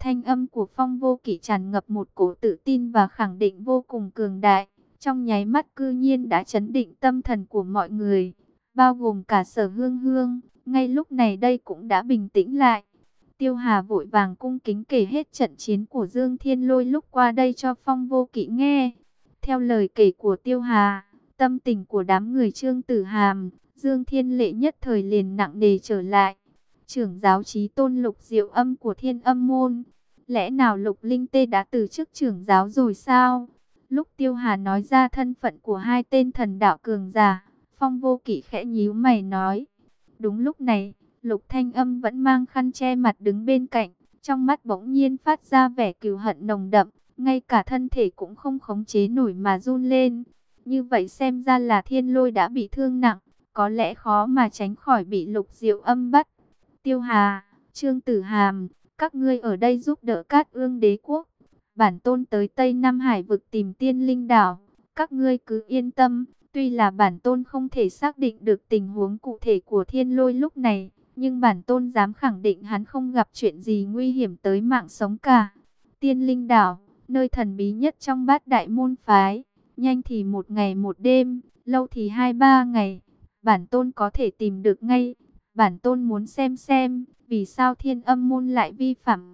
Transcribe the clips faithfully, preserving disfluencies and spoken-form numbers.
Thanh âm của Phong Vô Kỵ tràn ngập một cổ tự tin và khẳng định vô cùng cường đại. Trong nháy mắt cư nhiên đã chấn định tâm thần của mọi người, bao gồm cả Sở Hương Hương. Ngay lúc này đây cũng đã bình tĩnh lại. Tiêu Hà vội vàng cung kính kể hết trận chiến của Dương Thiên Lôi lúc qua đây cho Phong Vô Kỵ nghe. Theo lời kể của Tiêu Hà, tâm tình của đám người Trương Tử Hàm, Dương Thiên Lệ nhất thời liền nặng nề trở lại. Trưởng giáo chí tôn Lục Diệu Âm của Thiên Âm Môn, lẽ nào Lục Linh Tê đã từ chức trưởng giáo rồi sao? Lúc Tiêu Hà nói ra thân phận của hai tên thần đạo cường giả, Phong Vô Kỵ khẽ nhíu mày nói. Đúng lúc này, Lục Thanh Âm vẫn mang khăn che mặt đứng bên cạnh, trong mắt bỗng nhiên phát ra vẻ cừu hận nồng đậm, ngay cả thân thể cũng không khống chế nổi mà run lên. Như vậy xem ra là Thiên Lôi đã bị thương nặng, có lẽ khó mà tránh khỏi bị Lục Diệu Âm bắt. Tiêu Hà, Trương Tử Hàm, các ngươi ở đây giúp đỡ Cát Ương Đế quốc. Bản tôn tới Tây Nam Hải vực tìm Tiên Linh Đảo, các ngươi cứ yên tâm. Tuy là bản tôn không thể xác định được tình huống cụ thể của Thiên Lôi lúc này, nhưng bản tôn dám khẳng định hắn không gặp chuyện gì nguy hiểm tới mạng sống cả. Tiên Linh Đảo, nơi thần bí nhất trong bát đại môn phái, nhanh thì một ngày một đêm, lâu thì hai ba ngày, bản tôn có thể tìm được ngay. Bản tôn muốn xem xem, vì sao Thiên Âm môn lại vi phạm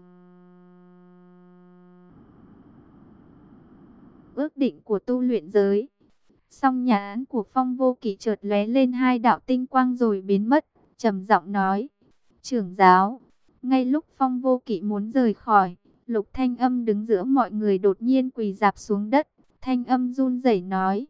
ước định của tu luyện giới. Song nhà án của Phong Vô Kỵ chợt lóe lên hai đạo tinh quang rồi biến mất, trầm giọng nói: "Trưởng giáo." Ngay lúc Phong Vô Kỵ muốn rời khỏi, Lục Thanh Âm đứng giữa mọi người đột nhiên quỳ rạp xuống đất, thanh âm run rẩy nói: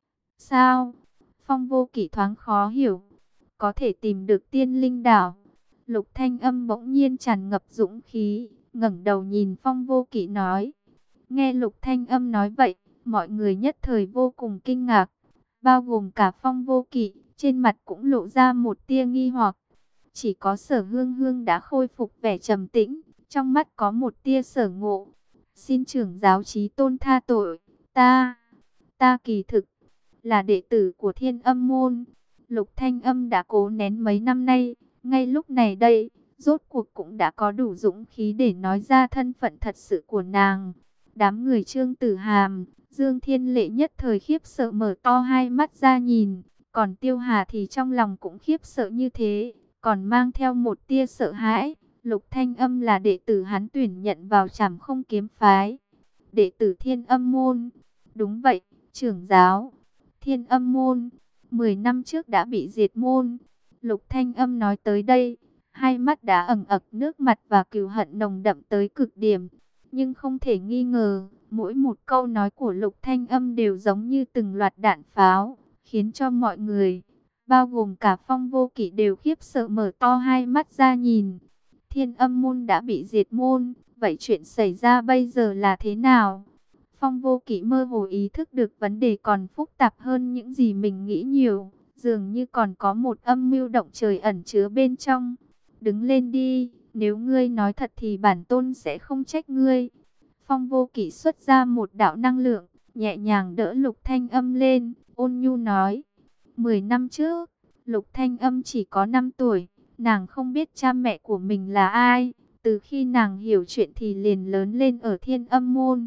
"Sao?" Phong Vô Kỵ thoáng khó hiểu. "Có thể tìm được Tiên Linh Đảo." Lục Thanh Âm bỗng nhiên tràn ngập dũng khí, ngẩng đầu nhìn Phong Vô Kỵ nói. Nghe Lục Thanh Âm nói vậy, mọi người nhất thời vô cùng kinh ngạc, bao gồm cả Phong Vô Kỵ, trên mặt cũng lộ ra một tia nghi hoặc. Chỉ có Sở Hương Hương đã khôi phục vẻ trầm tĩnh, trong mắt có một tia sở ngộ. "Xin trưởng giáo chí tôn tha tội, ta, ta kỳ thực là đệ tử của Thiên Âm môn." Lục Thanh Âm đã cố nén mấy năm nay, ngay lúc này đây, rốt cuộc cũng đã có đủ dũng khí để nói ra thân phận thật sự của nàng. Đám người Trương Tử Hàm, Dương Thiên Lệ nhất thời khiếp sợ mở to hai mắt ra nhìn, còn Tiêu Hà thì trong lòng cũng khiếp sợ như thế, còn mang theo một tia sợ hãi. Lục Thanh Âm là đệ tử hắn tuyển nhận vào Trảm Không kiếm phái, đệ tử Thiên Âm môn. Đúng vậy, trưởng giáo. Thiên Âm môn mười năm trước đã bị diệt môn. Lục Thanh Âm nói tới đây, hai mắt đã ẩn ẩn nước mặt và cừu hận nồng đậm tới cực điểm. Nhưng không thể nghi ngờ, mỗi một câu nói của Lục Thanh Âm đều giống như từng loạt đạn pháo, khiến cho mọi người, bao gồm cả Phong Vô Kỵ đều khiếp sợ mở to hai mắt ra nhìn. Thiên Âm môn đã bị diệt môn, vậy chuyện xảy ra bây giờ là thế nào? Phong Vô Kỵ mơ hồ ý thức được vấn đề còn phức tạp hơn những gì mình nghĩ nhiều, dường như còn có một âm mưu động trời ẩn chứa bên trong. "Đứng lên đi, nếu ngươi nói thật thì bản tôn sẽ không trách ngươi." Phong Vô Kỵ xuất ra một đạo năng lượng, nhẹ nhàng đỡ Lục Thanh Âm lên, ôn nhu nói. Mười năm trước, Lục Thanh Âm chỉ có năm tuổi, nàng không biết cha mẹ của mình là ai. Từ khi nàng hiểu chuyện thì liền lớn lên ở Thiên Âm môn.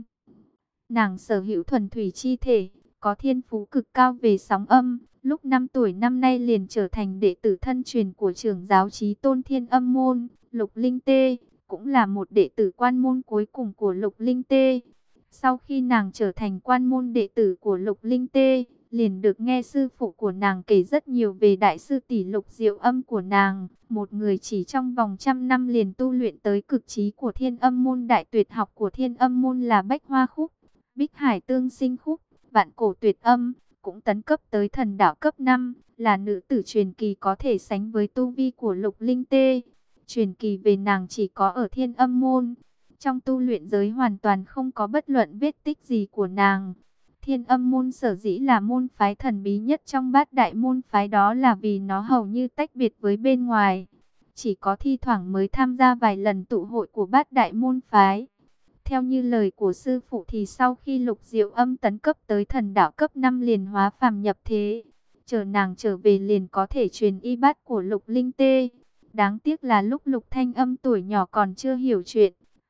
Nàng sở hữu thuần thủy chi thể, có thiên phú cực cao về sóng âm. Lúc năm tuổi năm nay liền trở thành đệ tử thân truyền của trưởng giáo chí tôn Thiên Âm môn. Lục Linh Tê cũng là một đệ tử quan môn cuối cùng của Lục Linh Tê. Sau khi nàng trở thành quan môn đệ tử của Lục Linh Tê, liền được nghe sư phụ của nàng kể rất nhiều về đại sư tỷ Lục Diệu Âm của nàng. Một người chỉ trong vòng trăm năm liền tu luyện tới cực trí của Thiên Âm môn. Đại tuyệt học của Thiên Âm môn là Bách Hoa Khúc, Bích Hải Tương Sinh Khúc, Vạn Cổ Tuyệt Âm, cũng tấn cấp tới thần đạo cấp năm, là nữ tử truyền kỳ có thể sánh với tu vi của Lục Linh Tê. Truyền kỳ về nàng chỉ có ở Thiên Âm môn, trong tu luyện giới hoàn toàn không có bất luận vết tích gì của nàng. Thiên Âm môn sở dĩ là môn phái thần bí nhất trong bát đại môn phái, đó là vì nó hầu như tách biệt với bên ngoài, chỉ có thi thoảng mới tham gia vài lần tụ hội của bát đại môn phái. Theo như lời của sư phụ thì sau khi Lục Diệu Âm tấn cấp tới thần đạo cấp năm liền hóa phàm nhập thế, chờ nàng trở về liền có thể truyền y bát của Lục Linh Tê. Đáng tiếc là lúc Lục Thanh Âm tuổi nhỏ còn chưa hiểu chuyện,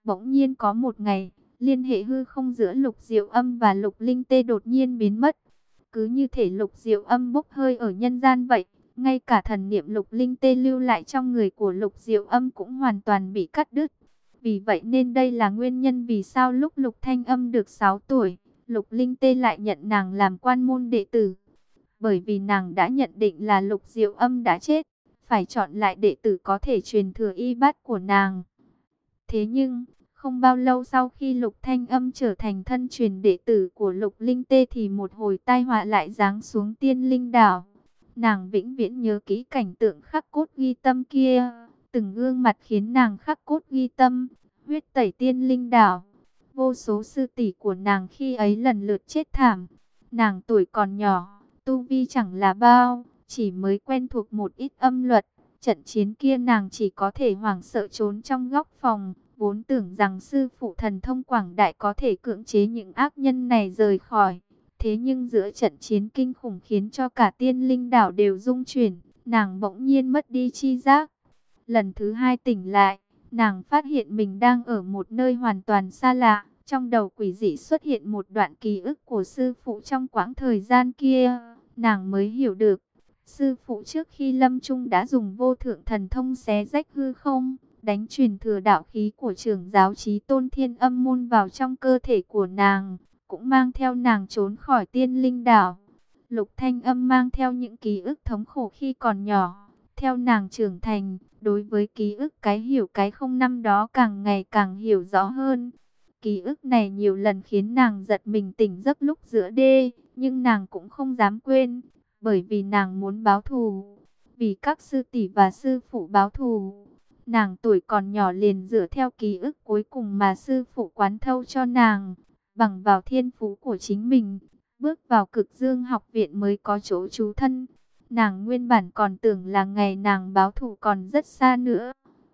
Bỗng nhiên có một ngày, liên hệ hư không giữa Lục Diệu Âm và Lục Linh Tê đột nhiên biến mất. Cứ như thể Lục Diệu Âm bốc hơi ở nhân gian vậy, ngay cả thần niệm Lục Linh Tê lưu lại trong người của Lục Diệu Âm cũng hoàn toàn bị cắt đứt. Vì vậy nên đây là nguyên nhân vì sao lúc Lục Thanh Âm được sáu tuổi, Lục Linh Tê lại nhận nàng làm quan môn đệ tử. Bởi vì nàng đã nhận định là Lục Diệu Âm đã chết, phải chọn lại đệ tử có thể truyền thừa y bát của nàng. Thế nhưng, không bao lâu sau khi Lục Thanh Âm trở thành thân truyền đệ tử của Lục Linh Tê thì một hồi tai họa lại giáng xuống Tiên Linh Đảo. Nàng vĩnh viễn nhớ kỹ cảnh tượng khắc cốt ghi tâm kia, từng gương mặt khiến nàng khắc cốt ghi tâm, huyết tẩy Tiên Linh Đảo. Vô số sư tỷ của nàng khi ấy lần lượt chết thảm. Nàng tuổi còn nhỏ, tu vi chẳng là bao, chỉ mới quen thuộc một ít âm luật. Trận chiến kia nàng chỉ có thể hoảng sợ trốn trong góc phòng, vốn tưởng rằng sư phụ thần thông quảng đại có thể cưỡng chế những ác nhân này rời khỏi. Thế nhưng giữa trận chiến kinh khủng khiến cho cả Tiên Linh Đảo đều rung chuyển, nàng bỗng nhiên mất đi chi giác. Lần thứ hai tỉnh lại, nàng phát hiện mình đang ở một nơi hoàn toàn xa lạ. Trong đầu quỷ dị xuất hiện một đoạn ký ức của sư phụ trong quãng thời gian kia. Nàng mới hiểu được, sư phụ trước khi lâm chung đã dùng vô thượng thần thông xé rách hư không, đánh truyền thừa đạo khí của trưởng giáo Chí Tôn Thiên Âm môn vào trong cơ thể của nàng, cũng mang theo nàng trốn khỏi Tiên Linh Đảo. Lục Thanh Âm mang theo những ký ức thống khổ khi còn nhỏ, theo nàng trưởng thành, đối với ký ức cái hiểu cái không năm đó càng ngày càng hiểu rõ hơn. Ký ức này nhiều lần khiến nàng giật mình tỉnh giấc lúc giữa đê, nhưng nàng cũng không dám quên, bởi vì nàng muốn báo thù, vì các sư tỷ và sư phụ báo thù. Nàng tuổi còn nhỏ liền dựa theo ký ức cuối cùng mà sư phụ quán thâu cho nàng, bằng vào thiên phú của chính mình, bước vào Cực Dương học viện mới có chỗ trú thân. Nàng nguyên bản còn tưởng là ngày nàng báo thù còn rất xa nữa.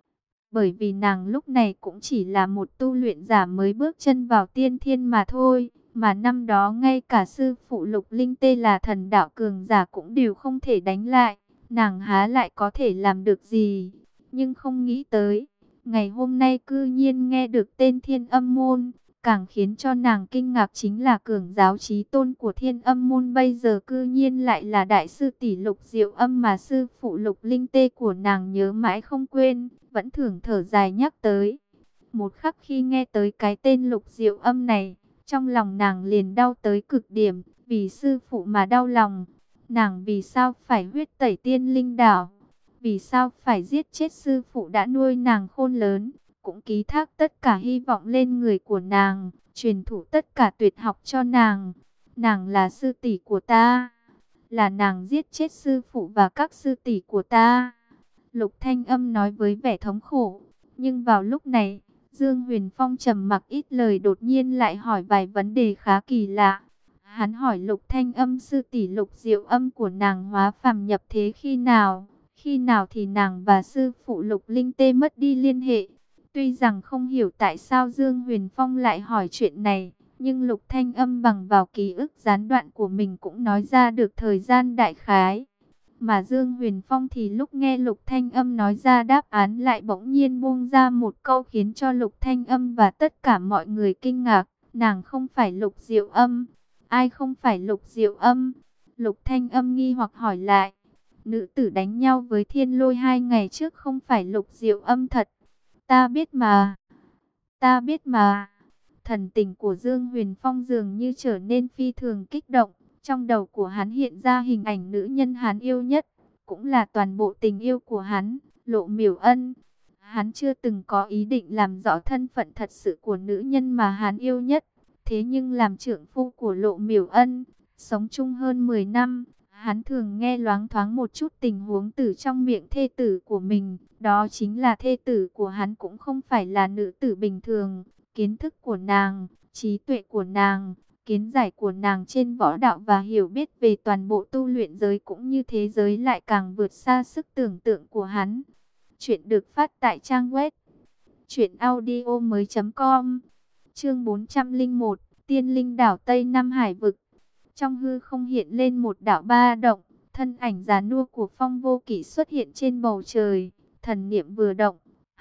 Bởi vì nàng lúc này cũng chỉ là một tu luyện giả mới bước chân vào tiên thiên mà thôi. Mà năm đó ngay cả sư phụ Lục Linh Tê là thần đạo cường giả cũng đều không thể đánh lại. Nàng há lại có thể làm được gì. Nhưng không nghĩ tới, ngày hôm nay cư nhiên nghe được tên Thiên Âm môn. Càng khiến cho nàng kinh ngạc chính là cường giáo chí tôn của Thiên Âm môn bây giờ cư nhiên lại là đại sư tỷ Lục Diệu Âm mà sư phụ Lục Linh Tê của nàng nhớ mãi không quên, vẫn thường thở dài nhắc tới. Một khắc khi nghe tới cái tên Lục Diệu Âm này, trong lòng nàng liền đau tới cực điểm, vì sư phụ mà đau lòng. Nàng vì sao phải huyết tẩy Tiên Linh Đảo? Vì sao phải giết chết sư phụ đã nuôi nàng khôn lớn? Cũng ký thác tất cả hy vọng lên người của nàng, truyền thụ tất cả tuyệt học cho nàng. Nàng là sư tỷ của ta, là nàng giết chết sư phụ và các sư tỷ của ta. Lục Thanh Âm nói với vẻ thống khổ. Nhưng vào lúc này, Dương Huyền Phong trầm mặc ít lời đột nhiên lại hỏi vài vấn đề khá kỳ lạ. Hắn hỏi Lục Thanh Âm sư tỷ Lục Diệu Âm của nàng hóa phàm nhập thế khi nào? Khi nào thì nàng và sư phụ Lục Linh Tê mất đi liên hệ? Tuy rằng không hiểu tại sao Dương Huyền Phong lại hỏi chuyện này, nhưng Lục Thanh Âm bằng vào ký ức gián đoạn của mình cũng nói ra được thời gian đại khái. Mà Dương Huyền Phong thì lúc nghe Lục Thanh Âm nói ra đáp án lại bỗng nhiên buông ra một câu khiến cho Lục Thanh Âm và tất cả mọi người kinh ngạc. Nàng không phải Lục Diệu Âm. Ai không phải Lục Diệu Âm? Lục Thanh Âm nghi hoặc hỏi lại. Nữ tử đánh nhau với Thiên Lôi hai ngày trước không phải Lục Diệu Âm thật. Ta biết mà. Ta biết mà. Thần tình của Dương Huyền Phong dường như trở nên phi thường kích động. Trong đầu của hắn hiện ra hình ảnh nữ nhân hắn yêu nhất, cũng là toàn bộ tình yêu của hắn, Lộ Miểu Ân. Hắn chưa từng có ý định làm rõ thân phận thật sự của nữ nhân mà hắn yêu nhất. Thế nhưng làm trưởng phu của Lộ Miểu Ân, sống chung hơn mười năm, hắn thường nghe loáng thoáng một chút tình huống từ trong miệng thê tử của mình. Đó chính là thê tử của hắn cũng không phải là nữ tử bình thường. Kiến thức của nàng, trí tuệ của nàng, kiến giải của nàng trên võ đạo và hiểu biết về toàn bộ tu luyện giới cũng như thế giới lại càng vượt xa sức tưởng tượng của hắn. Chuyện được phát tại trang web truyện audio mới chấm com. Chương bốn trăm lẻ một, Tiên Linh Đảo Tây Nam Hải vực. Trong hư không hiện lên một đạo ba động, thân ảnh già nua của Phong Vô Kỵ xuất hiện trên bầu trời, thần niệm vừa động,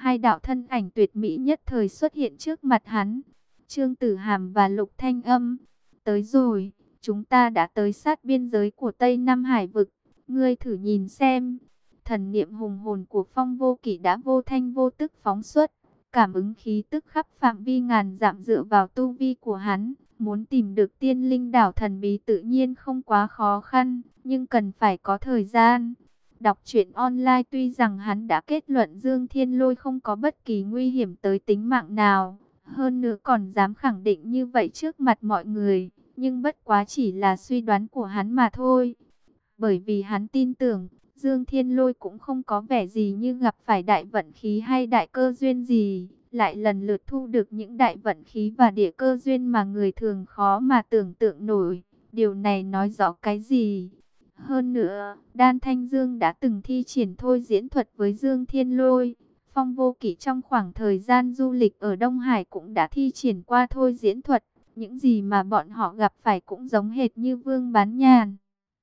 Hai đạo thân ảnh tuyệt mỹ nhất thời xuất hiện trước mặt hắn. Trương Tử Hàm và Lục Thanh Âm. Tới rồi, chúng ta đã tới sát biên giới của Tây Nam Hải vực. Ngươi thử nhìn xem. Thần niệm hùng hồn của Phong Vô Kỵ đã vô thanh vô tức phóng xuất. Cảm ứng khí tức khắp phạm vi ngàn dặm dựa vào tu vi của hắn. Muốn tìm được tiên linh đảo thần bí tự nhiên không quá khó khăn, nhưng cần phải có thời gian. Đọc truyện online tuy rằng hắn đã kết luận Dương Thiên Lôi không có bất kỳ nguy hiểm tới tính mạng nào. Hơn nữa còn dám khẳng định như vậy trước mặt mọi người. Nhưng bất quá chỉ là suy đoán của hắn mà thôi. Bởi vì hắn tin tưởng, Dương Thiên Lôi cũng không có vẻ gì như gặp phải đại vận khí hay đại cơ duyên gì. Lại lần lượt thu được những đại vận khí và địa cơ duyên mà người thường khó mà tưởng tượng nổi. Điều này nói rõ cái gì? Hơn nữa, Đan Thanh Dương đã từng thi triển thôi diễn thuật với Dương Thiên Lôi. Phong Vô Kỵ trong khoảng thời gian du lịch ở Đông Hải cũng đã thi triển qua thôi diễn thuật. Những gì mà bọn họ gặp phải cũng giống hệt như Vương Bán Nhàn.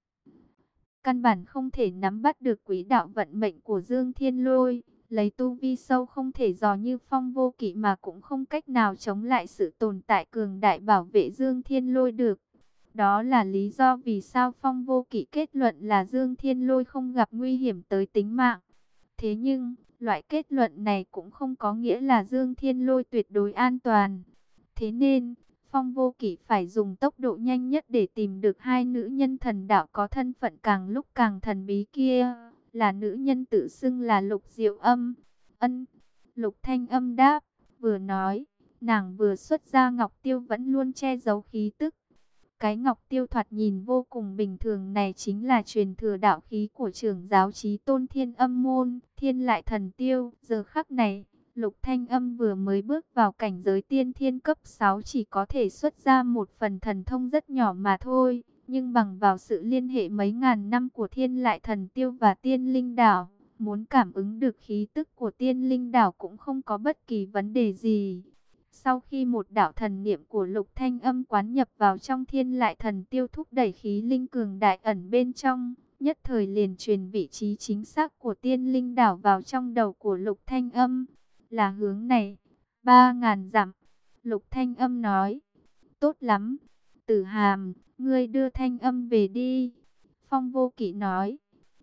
Căn bản không thể nắm bắt được quỹ đạo vận mệnh của Dương Thiên Lôi. Lấy tu vi sâu không thể dò như Phong Vô Kỵ mà cũng không cách nào chống lại sự tồn tại cường đại bảo vệ Dương Thiên Lôi được. Đó là lý do vì sao Phong Vô Kỵ kết luận là Dương Thiên Lôi không gặp nguy hiểm tới tính mạng. Thế nhưng, loại kết luận này cũng không có nghĩa là Dương Thiên Lôi tuyệt đối an toàn. Thế nên, Phong Vô Kỵ phải dùng tốc độ nhanh nhất để tìm được hai nữ nhân thần đạo có thân phận càng lúc càng thần bí kia. Là nữ nhân tự xưng là Lục Diệu Âm. Ân, Lục Thanh Âm đáp, vừa nói, nàng vừa xuất ra ngọc tiêu vẫn luôn che giấu khí tức. Cái ngọc tiêu thoạt nhìn vô cùng bình thường này chính là truyền thừa đạo khí của trưởng giáo Chí Tôn Thiên Âm Môn, Thiên Lại Thần Tiêu. Giờ khắc này, Lục Thanh Âm vừa mới bước vào cảnh giới tiên thiên cấp sáu, chỉ có thể xuất ra một phần thần thông rất nhỏ mà thôi. Nhưng bằng vào sự liên hệ mấy ngàn năm của Thiên Lại Thần Tiêu và Tiên Linh Đảo, muốn cảm ứng được khí tức của Tiên Linh Đảo cũng không có bất kỳ vấn đề gì. Sau khi một đạo thần niệm của Lục Thanh Âm quán nhập vào trong Thiên Lại Thần Tiêu, thúc đẩy khí linh cường đại ẩn bên trong, nhất thời liền truyền vị trí chính xác của Tiên Linh Đảo vào trong đầu của Lục Thanh Âm. Là hướng này, ba ngàn dặm. Lục Thanh Âm nói, tốt lắm. Tử Hàm, ngươi đưa Thanh Âm về đi. Phong Vô Kỵ nói,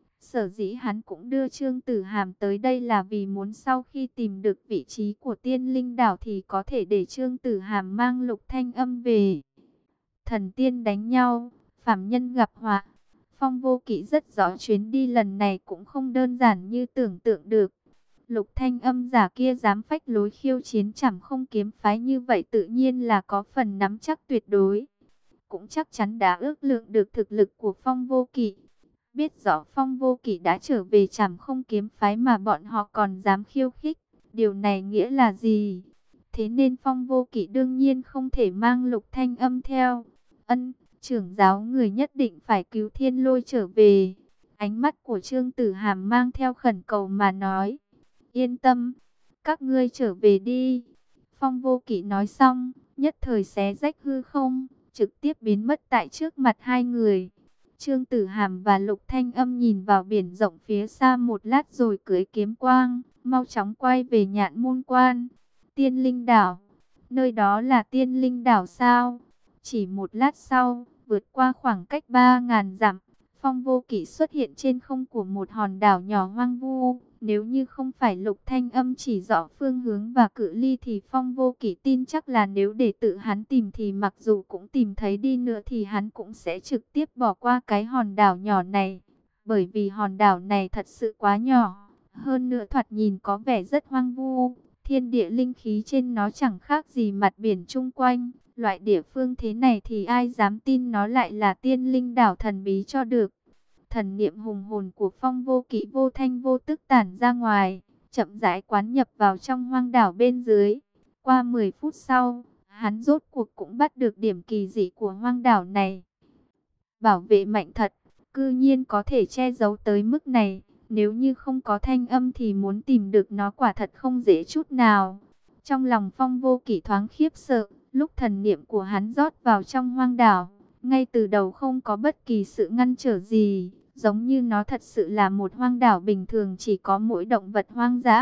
sở dĩ hắn cũng đưa Trương Tử Hàm tới đây là vì muốn sau khi tìm được vị trí của Tiên Linh Đảo thì có thể để Trương Tử Hàm mang Lục Thanh Âm về. Thần tiên đánh nhau, phàm nhân gặp họa. Phong Vô Kỵ rất rõ chuyến đi lần này cũng không đơn giản như tưởng tượng được. Lục Thanh Âm giả kia dám phách lối khiêu chiến Trảm Không kiếm phái như vậy tự nhiên là có phần nắm chắc tuyệt đối. Cũng chắc chắn đã ước lượng được thực lực của Phong Vô Kỵ. Biết rõ Phong Vô Kỵ đã trở về Trảm Không kiếm phái mà bọn họ còn dám khiêu khích. Điều này nghĩa là gì? Thế nên Phong Vô Kỵ đương nhiên không thể mang Lục Thanh Âm theo. Ân, trưởng giáo người nhất định phải cứu Thiên Lôi trở về. Ánh mắt của Trương Tử Hàm mang theo khẩn cầu mà nói. Yên tâm, các ngươi trở về đi. Phong Vô Kỵ nói xong, nhất thời xé rách hư không, trực tiếp biến mất tại trước mặt hai người. Trương Tử Hàm và Lục Thanh Âm nhìn vào biển rộng phía xa một lát rồi cưỡi kiếm quang, mau chóng quay về Nhạn Môn Quan. Tiên Linh Đảo, nơi đó là Tiên Linh Đảo sao? Chỉ một lát sau, vượt qua khoảng cách ba ngàn dặm, Phong Vô Kỵ xuất hiện trên không của một hòn đảo nhỏ hoang vu. Nếu như không phải Lục Thanh Âm chỉ rõ phương hướng và cự ly thì Phong Vô Kỵ tin chắc là nếu để tự hắn tìm thì mặc dù cũng tìm thấy đi nữa thì hắn cũng sẽ trực tiếp bỏ qua cái hòn đảo nhỏ này. Bởi vì hòn đảo này thật sự quá nhỏ, hơn nữa thoạt nhìn có vẻ rất hoang vu. Thiên địa linh khí trên nó chẳng khác gì mặt biển chung quanh. Loại địa phương thế này thì ai dám tin nó lại là Tiên Linh Đảo thần bí cho được. Thần niệm hùng hồn của Phong Vô Kỵ vô thanh vô tức tản ra ngoài, chậm rãi quán nhập vào trong hoang đảo bên dưới. Qua mười phút sau, hắn rốt cuộc cũng bắt được điểm kỳ dị của hoang đảo này. Bảo vệ mạnh thật, cư nhiên có thể che giấu tới mức này. Nếu như không có Thanh Âm thì muốn tìm được nó quả thật không dễ chút nào. Trong lòng Phong Vô Kỵ thoáng khiếp sợ, lúc thần niệm của hắn rót vào trong hoang đảo, ngay từ đầu không có bất kỳ sự ngăn trở gì, giống như nó thật sự là một hoang đảo bình thường chỉ có mỗi động vật hoang dã,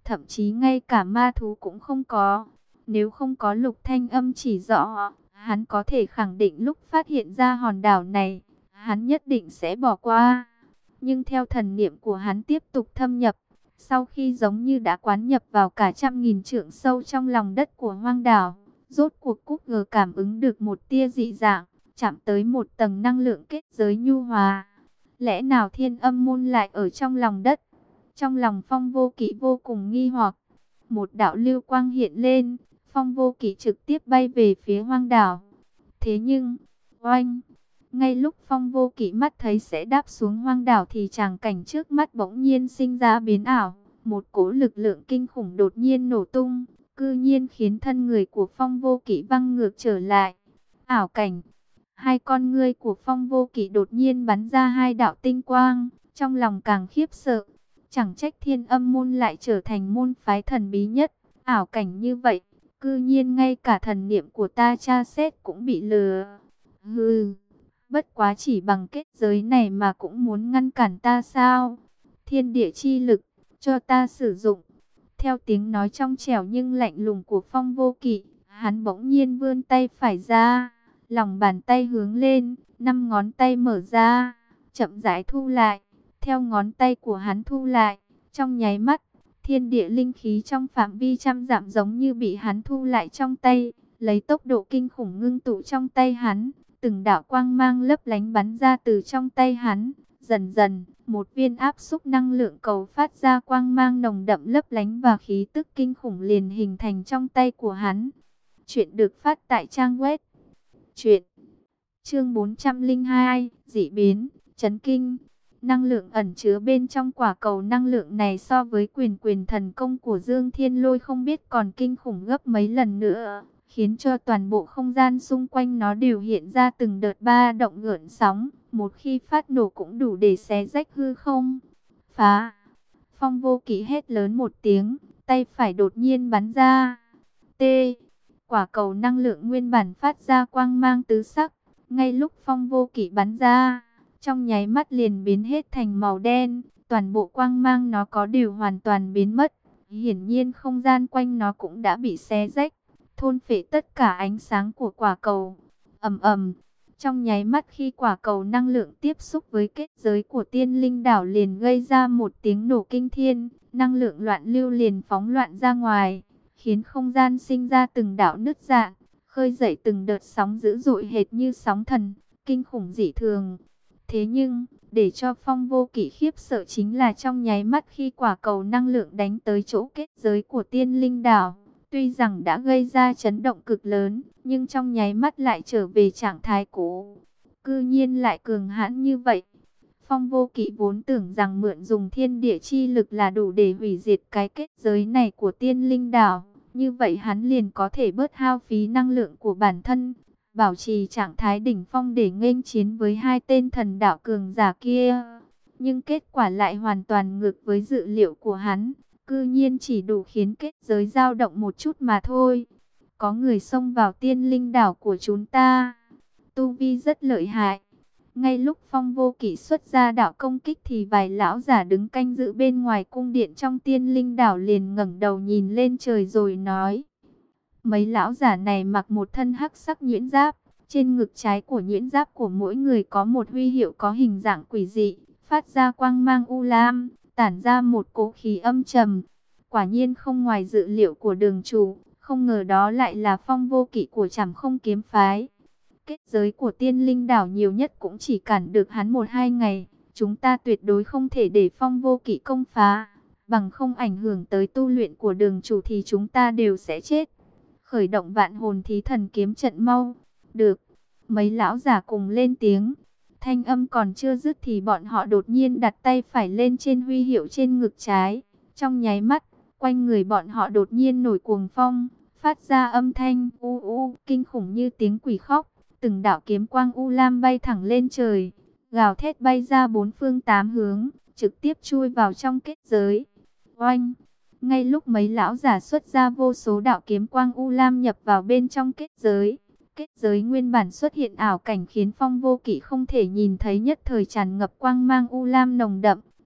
thậm chí ngay cả ma thú cũng không có. Nếu không có Lục Thanh Âm chỉ rõ, hắn có thể khẳng định lúc phát hiện ra hòn đảo này, hắn nhất định sẽ bỏ qua. Nhưng theo thần niệm của hắn tiếp tục thâm nhập, sau khi giống như đã quán nhập vào cả trăm nghìn trượng sâu trong lòng đất của hoang đảo, rốt cuộc Cúp G cảm ứng được một tia dị dạng, chạm tới một tầng năng lượng kết giới nhu hòa. Lẽ nào Thiên Âm môn lại ở trong lòng đất? Trong lòng Phong Vô Kỵ vô cùng nghi hoặc. Một đạo lưu quang hiện lên, Phong Vô Kỵ trực tiếp bay về phía hoang đảo. Thế nhưng, oanh, ngay lúc Phong Vô Kỵ mắt thấy sẽ đáp xuống hoang đảo thì tràng cảnh trước mắt bỗng nhiên sinh ra biến ảo. Một cỗ lực lượng kinh khủng đột nhiên nổ tung, cư nhiên khiến thân người của Phong Vô Kỵ văng ngược trở lại. Ảo cảnh, hai con ngươi của Phong Vô Kỵ đột nhiên bắn ra hai đạo tinh quang, trong lòng càng khiếp sợ. Chẳng trách Thiên Âm môn lại trở thành môn phái thần bí nhất, ảo cảnh như vậy, cư nhiên ngay cả thần niệm của ta tra xét cũng bị lừa. Hừ, bất quá chỉ bằng kết giới này mà cũng muốn ngăn cản ta sao? Thiên địa chi lực, cho ta sử dụng. Theo tiếng nói trong trẻo nhưng lạnh lùng của Phong Vô Kỵ, hắn bỗng nhiên vươn tay phải ra, lòng bàn tay hướng lên, năm ngón tay mở ra, chậm rãi thu lại. Theo ngón tay của hắn thu lại, trong nháy mắt, thiên địa linh khí trong phạm vi trăm dặm giống như bị hắn thu lại trong tay, lấy tốc độ kinh khủng ngưng tụ trong tay hắn, từng đạo quang mang lấp lánh bắn ra từ trong tay hắn. Dần dần, một viên áp xúc năng lượng cầu phát ra quang mang nồng đậm lấp lánh và khí tức kinh khủng liền hình thành trong tay của hắn. Chuyện được phát tại trang web truyện chương bốn trăm lẻ hai, dị biến, chấn kinh. Năng lượng ẩn chứa bên trong quả cầu năng lượng này so với quyền quyền thần công của Dương Thiên Lôi không biết còn kinh khủng gấp mấy lần nữa, khiến cho toàn bộ không gian xung quanh nó đều hiện ra từng đợt ba động gợn sóng, một khi phát nổ cũng đủ để xé rách hư không. Phá! Phong Vô Kỵ hét lớn một tiếng, tay phải đột nhiên bắn ra. T! Quả cầu năng lượng nguyên bản phát ra quang mang tứ sắc, ngay lúc Phong Vô Kỵ bắn ra, trong nháy mắt liền biến hết thành màu đen, toàn bộ quang mang nó có đều hoàn toàn biến mất. Hiển nhiên không gian quanh nó cũng đã bị xé rách, thôn phệ tất cả ánh sáng của quả cầu. Ầm ầm, trong nháy mắt khi quả cầu năng lượng tiếp xúc với kết giới của Tiên Linh đảo liền gây ra một tiếng nổ kinh thiên, năng lượng loạn lưu liền phóng loạn ra ngoài, khiến không gian sinh ra từng đạo nứt rạn, khơi dậy từng đợt sóng dữ dội hệt như sóng thần, kinh khủng dị thường. Thế nhưng, để cho Phong Vô Kỵ khiếp sợ chính là trong nháy mắt khi quả cầu năng lượng đánh tới chỗ kết giới của Tiên Linh đảo, tuy rằng đã gây ra chấn động cực lớn, nhưng trong nháy mắt lại trở về trạng thái cũ. Cư nhiên lại cường hãn như vậy. Phong Vô Kỵ vốn tưởng rằng mượn dùng thiên địa chi lực là đủ để hủy diệt cái kết giới này của Tiên Linh đảo, như vậy hắn liền có thể bớt hao phí năng lượng của bản thân, bảo trì trạng thái đỉnh phong để nghênh chiến với hai tên thần đạo cường giả kia. Nhưng kết quả lại hoàn toàn ngược với dự liệu của hắn, cư nhiên chỉ đủ khiến kết giới dao động một chút mà thôi. Có người xông vào Tiên Linh đảo của chúng ta, tu vi rất lợi hại. Ngay lúc Phong Vô Kỵ xuất ra đạo công kích thì vài lão giả đứng canh giữ bên ngoài cung điện trong Tiên Linh đảo liền ngẩng đầu nhìn lên trời rồi nói. Mấy lão giả này mặc một thân hắc sắc nhuyễn giáp, trên ngực trái của nhuyễn giáp của mỗi người có một huy hiệu có hình dạng quỷ dị, phát ra quang mang u lam, tản ra một cỗ khí âm trầm. Quả nhiên không ngoài dự liệu của đường chủ, không ngờ đó lại là Phong Vô Kỵ của Trảm Không kiếm phái. Kết giới của Tiên Linh đảo nhiều nhất cũng chỉ cản được hắn một hai ngày, chúng ta tuyệt đối không thể để Phong Vô Kỵ công phá, bằng không ảnh hưởng tới tu luyện của đường chủ thì chúng ta đều sẽ chết. Khởi động vạn hồn thí thần kiếm trận mau. Được. Mấy lão giả cùng lên tiếng. Thanh âm còn chưa dứt thì bọn họ đột nhiên đặt tay phải lên trên huy hiệu trên ngực trái. Trong nháy mắt, quanh người bọn họ đột nhiên nổi cuồng phong, phát ra âm thanh u u kinh khủng như tiếng quỷ khóc. Từng đạo kiếm quang u lam bay thẳng lên trời, gào thét bay ra bốn phương tám hướng, trực tiếp chui vào trong kết giới. Oanh! Ngay lúc mấy lão giả xuất ra vô số đạo kiếm quang u lam nhập vào bên trong kết giới, kết giới nguyên bản xuất hiện ảo cảnh khiến Phong Vô Kỵ không thể nhìn thấy, nhất thời tràn ngập quang mang u lam nồng đậm,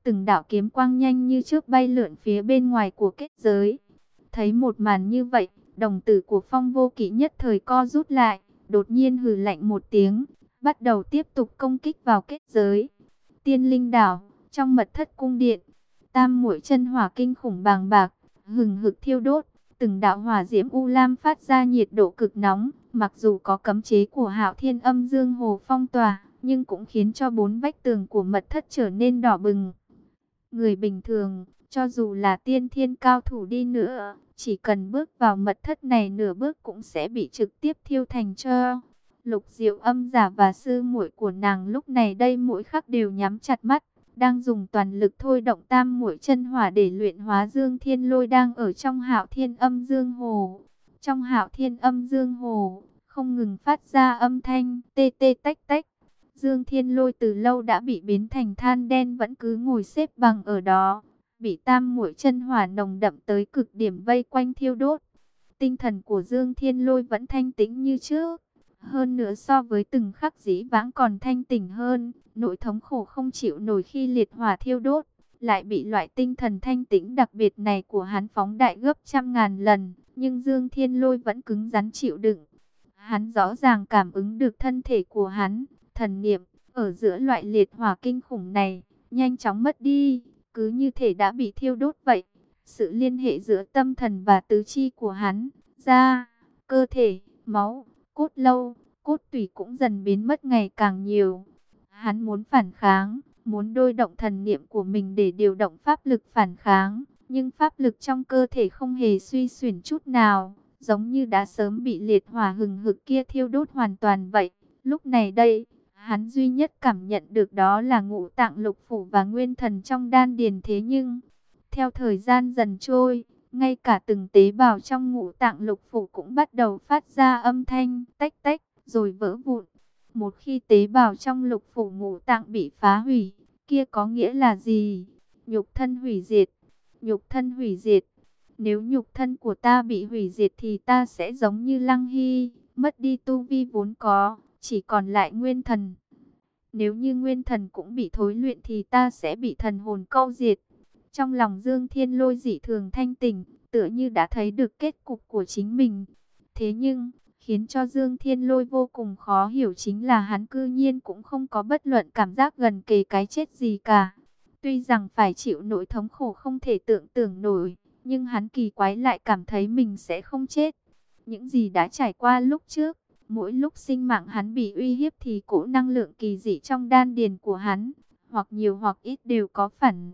từng đạo kiếm quang nhanh như trước bay lượn phía bên ngoài của kết giới. Thấy một màn như vậy, đồng tử của Phong Vô Kỵ nhất thời co rút lại, đột nhiên hừ lạnh một tiếng, bắt đầu tiếp tục công kích vào kết giới. Tiên Linh Đảo, trong mật thất cung điện, tam muội chân hỏa kinh khủng bàng bạc, hừng hực thiêu đốt, từng đạo hỏa diễm u lam phát ra nhiệt độ cực nóng, mặc dù có cấm chế của Hạo Thiên Âm Dương Hồ phong tỏa, nhưng cũng khiến cho bốn vách tường của mật thất trở nên đỏ bừng. Người bình thường, cho dù là tiên thiên cao thủ đi nữa, chỉ cần bước vào mật thất này nửa bước cũng sẽ bị trực tiếp thiêu thành tro. Lục Diệu Âm giả và sư muội của nàng lúc này đây mỗi khắc đều nhắm chặt mắt, đang dùng toàn lực thôi động tam muội chân hỏa để luyện hóa Dương Thiên Lôi đang ở trong Hạo Thiên Âm Dương Hồ. Trong Hạo Thiên Âm Dương Hồ, không ngừng phát ra âm thanh tê tê tách tách. Dương Thiên Lôi từ lâu đã bị biến thành than đen vẫn cứ ngồi xếp bằng ở đó, bị tam muội chân hỏa nồng đậm tới cực điểm vây quanh thiêu đốt. Tinh thần của Dương Thiên Lôi vẫn thanh tĩnh như trước, hơn nữa so với từng khắc dĩ vãng còn thanh tỉnh hơn. Nỗi thống khổ không chịu nổi khi liệt hỏa thiêu đốt, lại bị loại tinh thần thanh tĩnh đặc biệt này của hắn phóng đại gấp trăm ngàn lần. Nhưng Dương Thiên Lôi vẫn cứng rắn chịu đựng. Hắn rõ ràng cảm ứng được thân thể của hắn, thần niệm, ở giữa loại liệt hỏa kinh khủng này, nhanh chóng mất đi, cứ như thể đã bị thiêu đốt vậy. Sự liên hệ giữa tâm thần và tứ chi của hắn, da, cơ thể, máu, cốt lâu, cốt tủy cũng dần biến mất ngày càng nhiều. Hắn muốn phản kháng, muốn đôi động thần niệm của mình để điều động pháp lực phản kháng, nhưng pháp lực trong cơ thể không hề suy xuyển chút nào, giống như đã sớm bị liệt hỏa hừng hực kia thiêu đốt hoàn toàn vậy. Lúc này đây, hắn duy nhất cảm nhận được đó là ngũ tạng lục phủ và nguyên thần trong đan điền, thế nhưng theo thời gian dần trôi, ngay cả từng tế bào trong ngũ tạng lục phủ cũng bắt đầu phát ra âm thanh tách tách rồi vỡ vụn. Một khi tế bào trong lục phủ ngũ tạng bị phá hủy, kia có nghĩa là gì? Nhục thân hủy diệt. Nhục thân hủy diệt. Nếu nhục thân của ta bị hủy diệt thì ta sẽ giống như Lăng Hy, mất đi tu vi vốn có, chỉ còn lại nguyên thần. Nếu như nguyên thần cũng bị thối luyện thì ta sẽ bị thần hồn câu diệt. Trong lòng Dương Thiên Lôi dị thường thanh tỉnh, tựa như đã thấy được kết cục của chính mình. Thế nhưng, khiến cho Dương Thiên Lôi vô cùng khó hiểu chính là hắn cư nhiên cũng không có bất luận cảm giác gần kề cái chết gì cả. Tuy rằng phải chịu nỗi thống khổ không thể tưởng tượng nổi, nhưng hắn kỳ quái lại cảm thấy mình sẽ không chết. Những gì đã trải qua lúc trước, mỗi lúc sinh mạng hắn bị uy hiếp thì cỗ năng lượng kỳ dị trong đan điền của hắn, hoặc nhiều hoặc ít đều có phản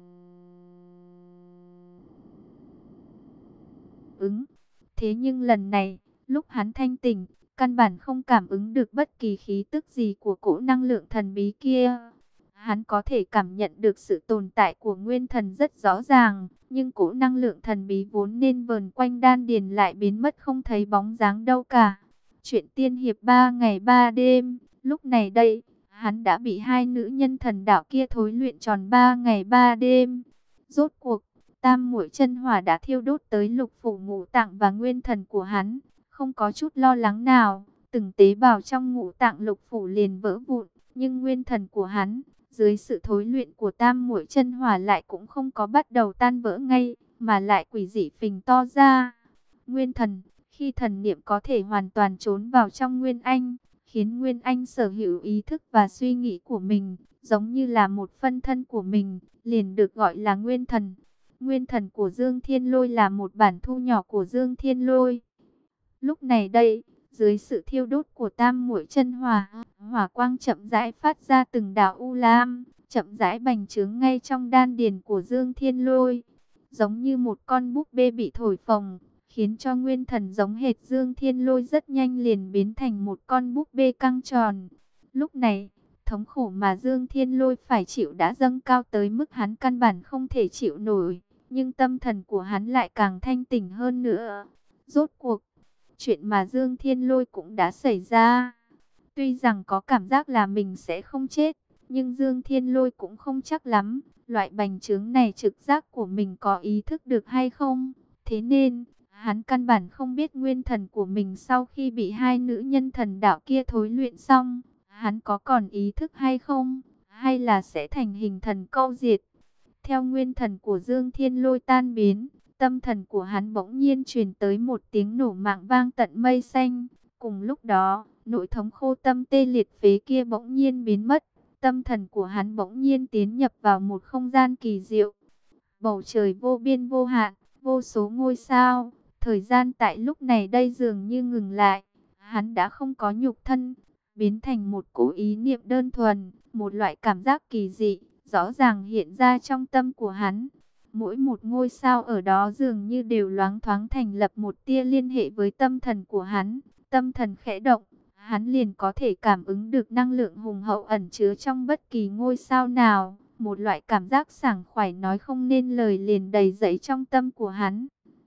ứng. Thế nhưng lần này, lúc hắn thanh tỉnh, căn bản không cảm ứng được bất kỳ khí tức gì của cỗ năng lượng thần bí kia. Hắn có thể cảm nhận được sự tồn tại của nguyên thần rất rõ ràng, nhưng cỗ năng lượng thần bí vốn nên vờn quanh đan điền lại biến mất không thấy bóng dáng đâu cả. Chuyện tiên hiệp ba ngày ba đêm, lúc này đây, hắn đã bị hai nữ nhân thần đạo kia thối luyện tròn ba ngày ba đêm. Rốt cuộc, tam muội chân hỏa đã thiêu đốt tới lục phủ ngũ tạng và nguyên thần của hắn, không có chút lo lắng nào, từng tế bào trong ngũ tạng lục phủ liền vỡ vụn, nhưng nguyên thần của hắn, dưới sự thối luyện của tam muội chân hỏa lại cũng không có bắt đầu tan vỡ ngay, mà lại quỷ dị phình to ra. Nguyên thần, khi thần niệm có thể hoàn toàn trốn vào trong Nguyên Anh, khiến Nguyên Anh sở hữu ý thức và suy nghĩ của mình, giống như là một phân thân của mình, liền được gọi là Nguyên thần. Nguyên thần của Dương Thiên Lôi là một bản thu nhỏ của Dương Thiên Lôi. Lúc này đây, dưới sự thiêu đốt của tam muội chân hỏa, hỏa quang chậm rãi phát ra từng đạo u lam, chậm rãi bành trướng ngay trong đan điền của Dương Thiên Lôi, giống như một con búp bê bị thổi phồng, khiến cho nguyên thần giống hệt Dương Thiên Lôi rất nhanh liền biến thành một con búp bê căng tròn. Lúc này, thống khổ mà Dương Thiên Lôi phải chịu đã dâng cao tới mức hắn căn bản không thể chịu nổi, nhưng tâm thần của hắn lại càng thanh tỉnh hơn nữa. Rốt cuộc, chuyện mà Dương Thiên Lôi cũng đã xảy ra. Tuy rằng có cảm giác là mình sẽ không chết, nhưng Dương Thiên Lôi cũng không chắc lắm, loại bành trướng này trực giác của mình có ý thức được hay không. Thế nên, hắn căn bản không biết nguyên thần của mình sau khi bị hai nữ nhân thần đạo kia thối luyện xong, hắn có còn ý thức hay không, hay là sẽ thành hình thần câu diệt. Theo nguyên thần của Dương Thiên Lôi tan biến, tâm thần của hắn bỗng nhiên truyền tới một tiếng nổ mạng vang tận mây xanh. Cùng lúc đó, nội thống khô tâm tê liệt phế kia bỗng nhiên biến mất. Tâm thần của hắn bỗng nhiên tiến nhập vào một không gian kỳ diệu. Bầu trời vô biên vô hạn, vô số ngôi sao. Thời gian tại lúc này đây dường như ngừng lại. Hắn đã không có nhục thân, biến thành một cỗ ý niệm đơn thuần, một loại cảm giác kỳ dị, rõ ràng hiện ra trong tâm của hắn. Mỗi một ngôi sao ở đó dường như đều loáng thoáng thành lập một tia liên hệ với tâm thần của hắn. Tâm thần khẽ động, hắn liền có thể cảm ứng được năng lượng hùng hậu ẩn chứa trong bất kỳ ngôi sao nào. Một loại cảm giác sảng khoái nói không nên lời liền đầy dẫy trong tâm của hắn.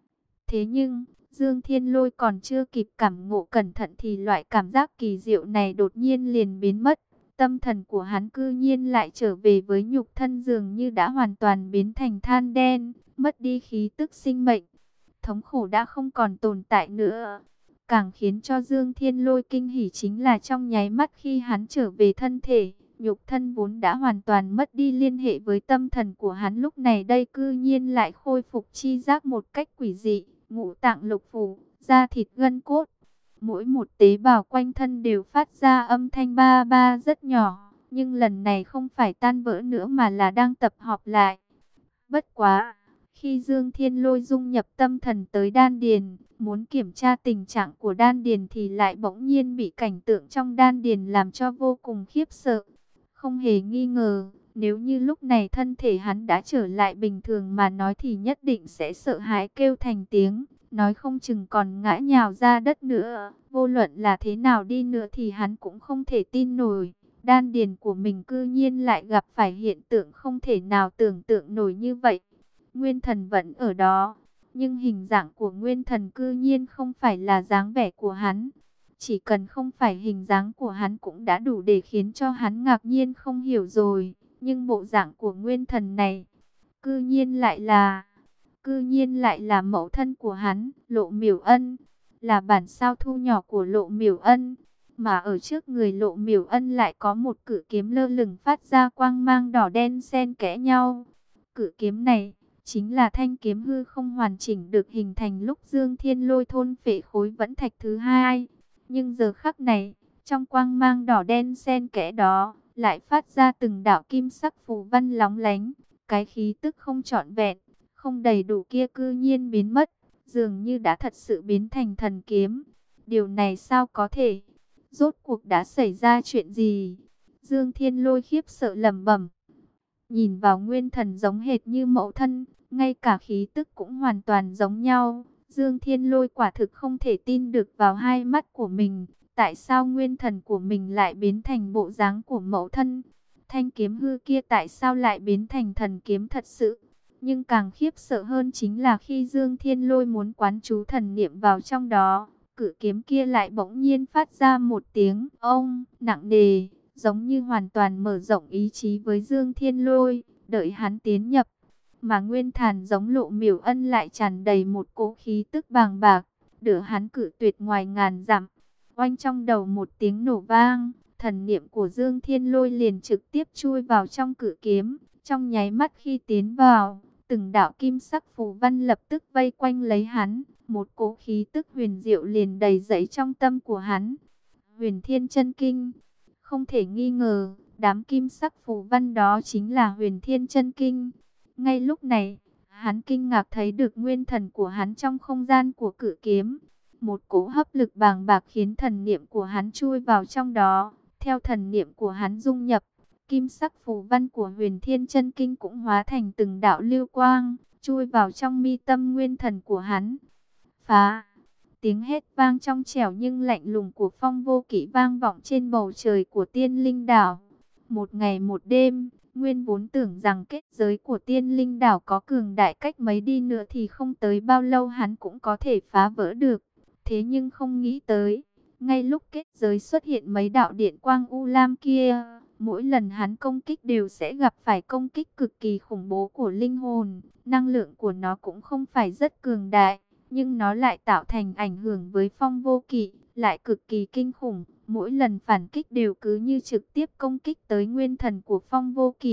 Thế nhưng, Dương Thiên Lôi còn chưa kịp cảm ngộ cẩn thận thì loại cảm giác kỳ diệu này đột nhiên liền biến mất. Tâm thần của hắn cư nhiên lại trở về với nhục thân dường như đã hoàn toàn biến thành than đen, mất đi khí tức sinh mệnh. Thống khổ đã không còn tồn tại nữa. Càng khiến cho Dương Thiên Lôi kinh hỉ chính là trong nháy mắt khi hắn trở về thân thể, nhục thân vốn đã hoàn toàn mất đi liên hệ với tâm thần của hắn lúc này đây cư nhiên lại khôi phục chi giác một cách quỷ dị, ngũ tạng lục phủ, da thịt gân cốt. Mỗi một tế bào quanh thân đều phát ra âm thanh ba ba rất nhỏ, nhưng lần này không phải tan vỡ nữa mà là đang tập hợp lại. Bất quá, khi Dương Thiên Lôi dung nhập tâm thần tới đan điền, muốn kiểm tra tình trạng của đan điền thì lại bỗng nhiên bị cảnh tượng trong đan điền làm cho vô cùng khiếp sợ. Không hề nghi ngờ, nếu như lúc này thân thể hắn đã trở lại bình thường mà nói thì nhất định sẽ sợ hãi kêu thành tiếng, nói không chừng còn ngã nhào ra đất nữa. Vô luận là thế nào đi nữa thì hắn cũng không thể tin nổi. Đan điền của mình cư nhiên lại gặp phải hiện tượng không thể nào tưởng tượng nổi như vậy. Nguyên thần vẫn ở đó, nhưng hình dạng của nguyên thần cư nhiên không phải là dáng vẻ của hắn. Chỉ cần không phải hình dáng của hắn cũng đã đủ để khiến cho hắn ngạc nhiên không hiểu rồi. Nhưng bộ dạng của nguyên thần này, cư nhiên lại là, cư nhiên lại là mẫu thân của hắn, Lộ Miểu Ân, là bản sao thu nhỏ của Lộ Miểu Ân. Mà ở trước người Lộ Miểu Ân lại có một cự kiếm lơ lửng phát ra quang mang đỏ đen xen kẽ nhau. Cự kiếm này chính là thanh kiếm hư không hoàn chỉnh được hình thành lúc Dương Thiên Lôi thôn phệ khối vẫn thạch thứ hai. Nhưng giờ khắc này, trong quang mang đỏ đen xen kẽ đó, lại phát ra từng đạo kim sắc phù văn lóng lánh. Cái khí tức không trọn vẹn, không đầy đủ kia cư nhiên biến mất, dường như đã thật sự biến thành thần kiếm. Điều này sao có thể? Rốt cuộc đã xảy ra chuyện gì? Dương Thiên Lôi khiếp sợ lẩm bẩm. Nhìn vào nguyên thần giống hệt như mẫu thân, ngay cả khí tức cũng hoàn toàn giống nhau. Dương Thiên Lôi quả thực không thể tin được vào hai mắt của mình. Tại sao nguyên thần của mình lại biến thành bộ dáng của mẫu thân? Thanh kiếm hư kia tại sao lại biến thành thần kiếm thật sự? Nhưng càng khiếp sợ hơn chính là khi Dương Thiên Lôi muốn quán chú thần niệm vào trong đó, cự kiếm kia lại bỗng nhiên phát ra một tiếng ông nặng nề, giống như hoàn toàn mở rộng ý chí với Dương Thiên Lôi, đợi hắn tiến nhập. Mà nguyên thần giống Lộ Miểu Ân lại tràn đầy một cỗ khí tức bàng bạc, đưa hắn cự tuyệt ngoài ngàn dặm. Oanh, trong đầu một tiếng nổ vang, thần niệm của Dương Thiên Lôi liền trực tiếp chui vào trong cự kiếm. Trong nháy mắt khi tiến vào, từng đạo kim sắc phù văn lập tức vây quanh lấy hắn. Một cỗ khí tức huyền diệu liền đầy dẫy trong tâm của hắn. Huyền Thiên Chân Kinh. Không thể nghi ngờ, đám kim sắc phù văn đó chính là Huyền Thiên Chân Kinh. Ngay lúc này, hắn kinh ngạc thấy được nguyên thần của hắn trong không gian của cự kiếm. Một cỗ hấp lực bàng bạc khiến thần niệm của hắn chui vào trong đó. Theo thần niệm của hắn dung nhập, kim sắc phù văn của Huyền Thiên Chân Kinh cũng hóa thành từng đạo lưu quang, chui vào trong mi tâm nguyên thần của hắn. Phá! Tiếng hét vang trong trẻo nhưng lạnh lùng của Phong Vô Kỵ vang vọng trên bầu trời của Tiên Linh Đảo. Một ngày một đêm, nguyên vốn tưởng rằng kết giới của Tiên Linh Đảo có cường đại cách mấy đi nữa thì không tới bao lâu hắn cũng có thể phá vỡ được. Thế nhưng không nghĩ tới, ngay lúc kết giới xuất hiện mấy đạo điện quang u lam kia, mỗi lần hắn công kích đều sẽ gặp phải công kích cực kỳ khủng bố của linh hồn. Năng lượng của nó cũng không phải rất cường đại, nhưng nó lại tạo thành ảnh hưởng với Phong Vô Kỵ, lại cực kỳ kinh khủng. Mỗi lần phản kích đều cứ như trực tiếp công kích tới nguyên thần của Phong Vô Kỵ,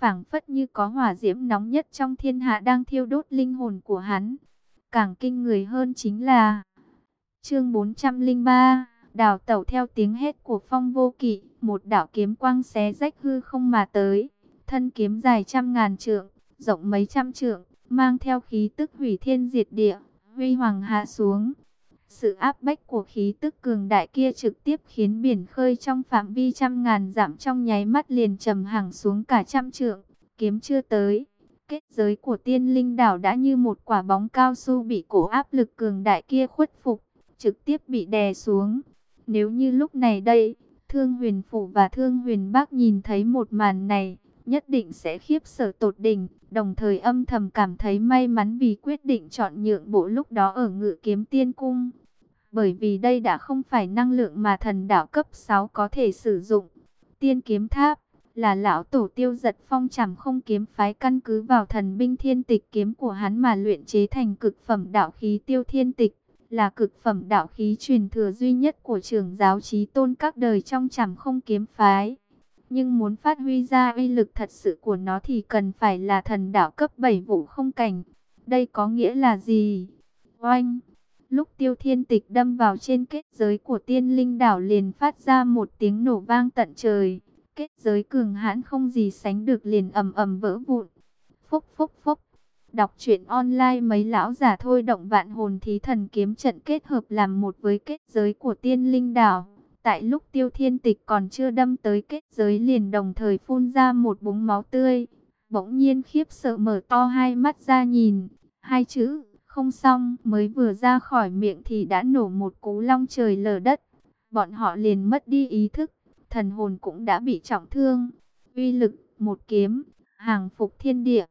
phảng phất như có hỏa diễm nóng nhất trong thiên hạ đang thiêu đốt linh hồn của hắn. Càng kinh người hơn chính là chương bốn trăm lẻ ba, đào tẩu. Theo tiếng hét của Phong Vô Kỵ, một đạo kiếm quang xé rách hư không mà tới. Thân kiếm dài trăm ngàn trượng, rộng mấy trăm trượng, mang theo khí tức hủy thiên diệt địa, huy hoàng hạ xuống. Sự áp bách của khí tức cường đại kia trực tiếp khiến biển khơi trong phạm vi trăm ngàn dặm trong nháy mắt liền trầm hẳn xuống cả trăm trượng. Kiếm chưa tới, kết giới của Tiên Linh Đảo đã như một quả bóng cao su bị cổ áp lực cường đại kia khuất phục, trực tiếp bị đè xuống. Nếu như lúc này đây, Thương Huyền Phủ và Thương Huyền Bắc nhìn thấy một màn này, nhất định sẽ khiếp sợ tột đỉnh, đồng thời âm thầm cảm thấy may mắn vì quyết định chọn nhượng bộ lúc đó ở Ngự Kiếm Tiên Cung. Bởi vì đây đã không phải năng lượng mà thần đạo cấp sáu có thể sử dụng. Tiên Kiếm Tháp là lão tổ Tiêu Giật Phong Trảm Không kiếm phái căn cứ vào thần binh thiên tịch kiếm của hắn mà luyện chế thành cực phẩm đạo khí Tiêu Thiên Tịch, là cực phẩm đạo khí truyền thừa duy nhất của trưởng giáo chí tôn các đời trong Trảm Không kiếm phái. Nhưng muốn phát huy ra uy lực thật sự của nó thì cần phải là thần đạo cấp bảy vũ không cảnh. Đây có nghĩa là gì? Oanh! Lúc Tiêu Thiên Tịch đâm vào trên kết giới của Tiên Linh Đảo liền phát ra một tiếng nổ vang tận trời. Kết giới cường hãn không gì sánh được liền ầm ầm vỡ vụn. Phốc phốc phốc. Đọc truyện online mấy lão giả thôi động vạn hồn thí thần kiếm trận kết hợp làm một với kết giới của Tiên Linh Đảo. Tại lúc Tiêu Thiên Tịch còn chưa đâm tới kết giới liền đồng thời phun ra một búng máu tươi. Bỗng nhiên khiếp sợ mở to hai mắt ra nhìn. Hai chữ không xong mới vừa ra khỏi miệng thì đã nổ một cú long trời lở đất. Bọn họ liền mất đi ý thức, thần hồn cũng đã bị trọng thương. Uy lực một kiếm, hàng phục thiên địa.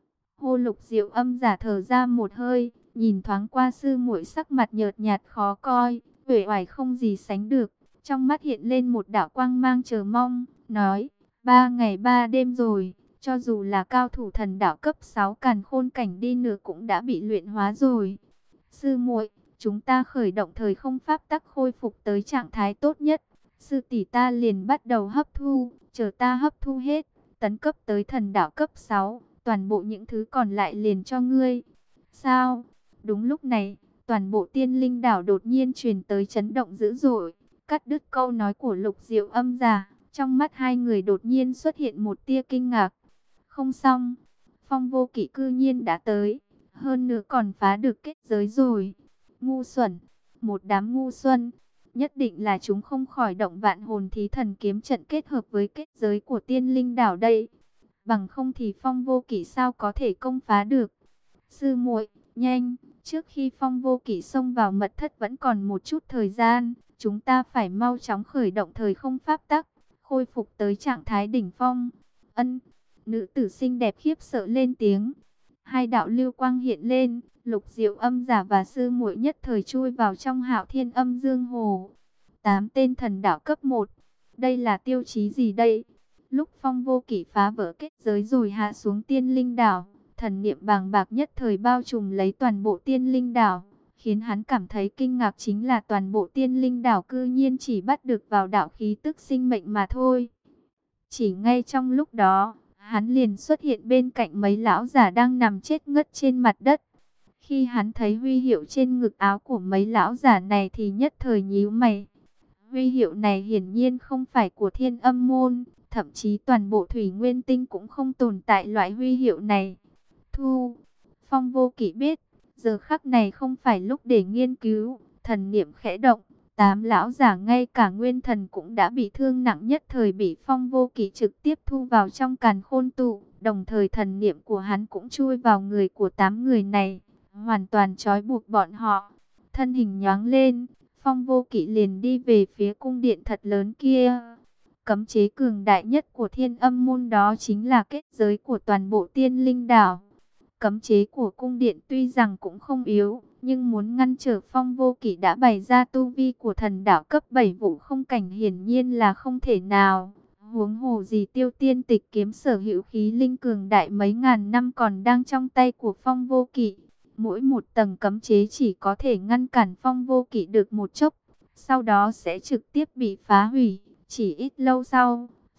Hô Lục Diệu Âm giả thở ra một hơi, nhìn thoáng qua sư muội sắc mặt nhợt nhạt khó coi, uể oải không gì sánh được. Trong mắt hiện lên một đạo quang mang chờ mong, nói, ba ngày ba đêm rồi, cho dù là cao thủ thần đạo cấp sáu càn khôn cảnh đi nữa cũng đã bị luyện hóa rồi. Sư muội, chúng ta khởi động thời không pháp tắc khôi phục tới trạng thái tốt nhất. Sư tỷ ta liền bắt đầu hấp thu, chờ ta hấp thu hết, tấn cấp tới thần đạo cấp sáu, toàn bộ những thứ còn lại liền cho ngươi. Sao? Đúng lúc này, toàn bộ Tiên Linh Đảo đột nhiên truyền tới chấn động dữ dội, cắt đứt câu nói của Lục Diệu Âm giả. Trong mắt hai người đột nhiên xuất hiện một tia kinh ngạc. Không xong, Phong Vô Kỵ cư nhiên đã tới, hơn nữa còn phá được kết giới rồi. Ngu xuẩn, một đám ngu xuân, nhất định là chúng không khỏi động vạn hồn thí thần kiếm trận kết hợp với kết giới của Tiên Linh Đảo đây. Bằng không thì Phong Vô Kỵ sao có thể công phá được. Sư muội, nhanh, trước khi Phong Vô Kỵ xông vào mật thất vẫn còn một chút thời gian, chúng ta phải mau chóng khởi động thời không pháp tắc, khôi phục tới trạng thái đỉnh phong. Ân, nữ tử xinh đẹp khiếp sợ lên tiếng. Hai đạo lưu quang hiện lên, Lục Diệu Âm giả và sư muội nhất thời chui vào trong Hạo Thiên Âm Dương Hồ. Tám tên thần đạo cấp một. Đây là tiêu chí gì đây? Lúc Phong Vô Kỵ phá vỡ kết giới rồi hạ xuống Tiên Linh Đảo, thần niệm bàng bạc nhất thời bao trùm lấy toàn bộ Tiên Linh Đảo. Khiến hắn cảm thấy kinh ngạc chính là toàn bộ Tiên Linh Đảo cư nhiên chỉ bắt được vào đạo khí tức sinh mệnh mà thôi. Chỉ ngay trong lúc đó, hắn liền xuất hiện bên cạnh mấy lão giả đang nằm chết ngất trên mặt đất. Khi hắn thấy huy hiệu trên ngực áo của mấy lão giả này thì nhất thời nhíu mày. Huy hiệu này hiển nhiên không phải của Thiên Âm môn, thậm chí toàn bộ Thủy Nguyên Tinh cũng không tồn tại loại huy hiệu này. Thu, Phong Vô Kỵ biết, giờ khắc này không phải lúc để nghiên cứu, thần niệm khẽ động. Tám lão giả ngay cả nguyên thần cũng đã bị thương nặng nhất thời bị Phong Vô Kỵ trực tiếp thu vào trong càn khôn tụ. Đồng thời thần niệm của hắn cũng chui vào người của tám người này, hoàn toàn trói buộc bọn họ. Thân hình nhoáng lên, Phong Vô Kỵ liền đi về phía cung điện thật lớn kia. Cấm chế cường đại nhất của Thiên Âm môn đó chính là kết giới của toàn bộ Tiên Linh Đảo. Cấm chế của cung điện tuy rằng cũng không yếu, nhưng muốn ngăn trở Phong Vô Kỵ đã bày ra tu vi của thần đạo cấp bảy vũ không cảnh hiển nhiên là không thể nào. Huống hồ gì Tiêu Tiên Tịch kiếm sở hữu khí linh cường đại mấy ngàn năm còn đang trong tay của Phong Vô Kỵ. Mỗi một tầng cấm chế chỉ có thể ngăn cản Phong Vô Kỵ được một chốc, sau đó sẽ trực tiếp bị phá hủy. Chỉ ít lâu sau,